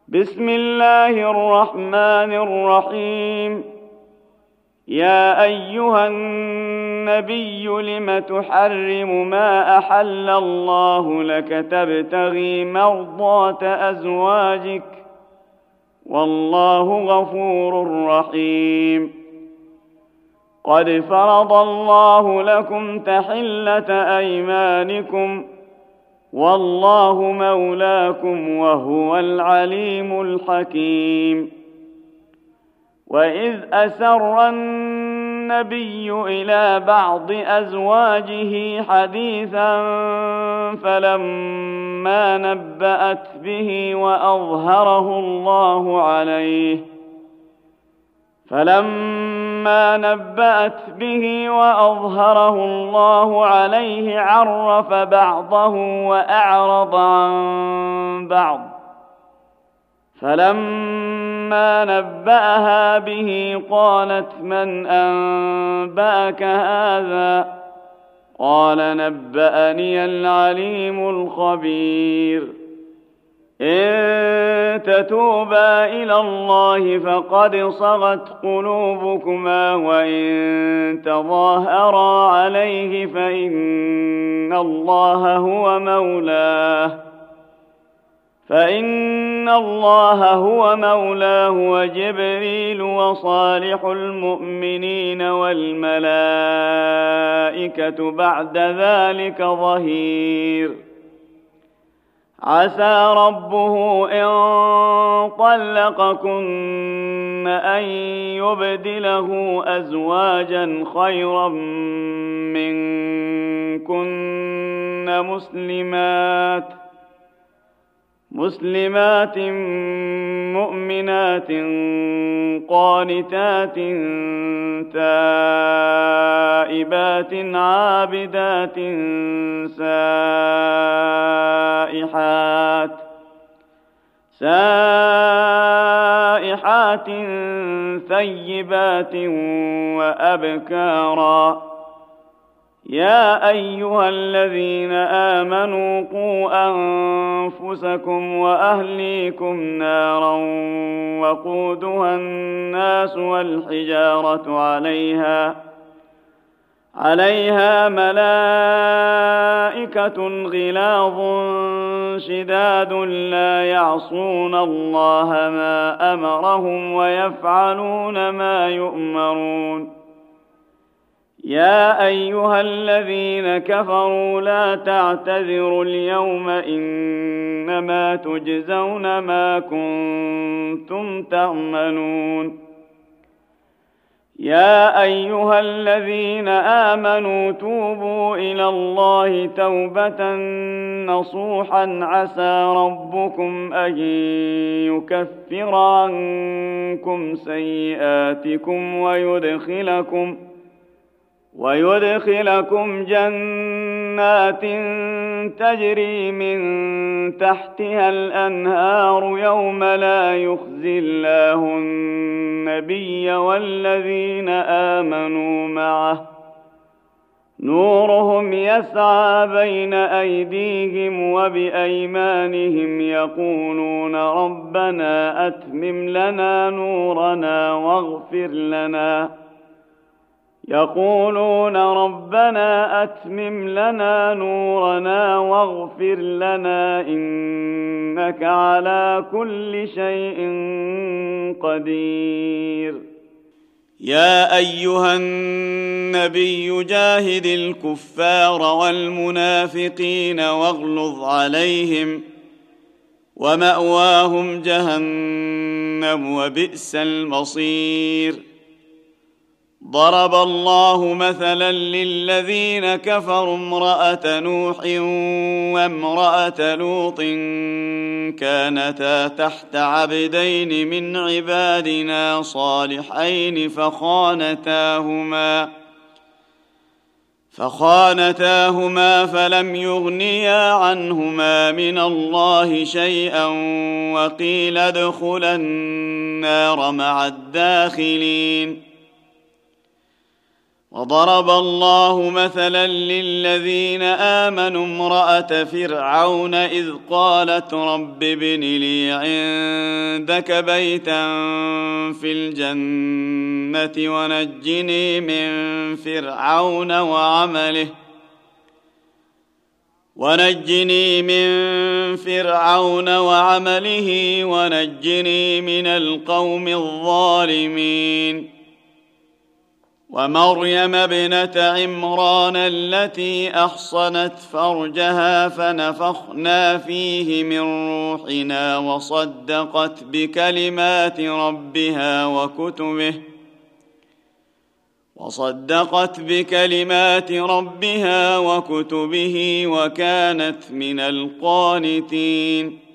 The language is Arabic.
بسم الله الرحمن الرحيم. يا أيها النبي لم تحرم ما أحل الله لك تبتغي مرضات أزواجك والله غفور رحيم. قد فرض الله لكم تحلة أيمانكم والله مولاكم وهو العليم الحكيم. وإذ أسر النبي إلى بعض أزواجه حديثا فلما نبأت به وأظهره الله عليه عرف بعضه وأعرض عن بعض. فلما نبأها به قالت من أنبأك هذا؟ قال نبأني العليم الخبير. إن تتوبا إلى الله فقد صغت قلوبكما وإن تظاهرا عليه فإن الله هو مولاه وجبريل وصالح المؤمنين والملائكة بعد ذلك ظهير. عسى ربه إن طلقكن أن يبدله أزواجا خيرا منكن مسلمات مؤمنات قانتات تائبات عابدات سائحات ثيبات وأبكارا. يا أيها الذين آمنوا قوا أنفسكم وأهليكم نارا وقودها الناس والحجارة عليها ملائكة غلاظ شداد لا يعصون الله ما أمرهم ويفعلون ما يؤمرون. يا أيها الذين كفروا لا تعتذروا اليوم إنما تجزون ما كنتم تعملون. يا أيها الذين آمنوا توبوا إلى الله توبة نصوحا عسى ربكم أن يكفر عنكم سيئاتكم ويدخلكم جنات تجري من تحتها الأنهار يوم لا يخزي الله النبي والذين آمنوا معه نورهم يسعى بين أيديهم وبأيمانهم يقولون ربنا أتمم لنا نورنا واغفر لنا إنك على كل شيء قدير. يا أيها النبي جاهد الكفار والمنافقين واغلظ عليهم ومأواهم جهنم وبئس المصير. ضرب الله مثلا للذين كفروا امرأة نوح وامرأة لوط كانتا تحت عبدين من عبادنا صالحين فخانتاهما فلم يغنيا عنهما من الله شيئا وقيل ادخلا النار مع الداخلين. وضرب الله مثلا للذين آمنوا امرأة فرعون إذ قالت رب ابن لي عندك بيتا في الجنة ونجني من فرعون وعمله ونجني من القوم الظالمين. ومريم ابنة عمران التي أحصنت فرجها فنفخنا فيه من روحنا وصدقت بكلمات ربها وكتبه وكانت من القانتين.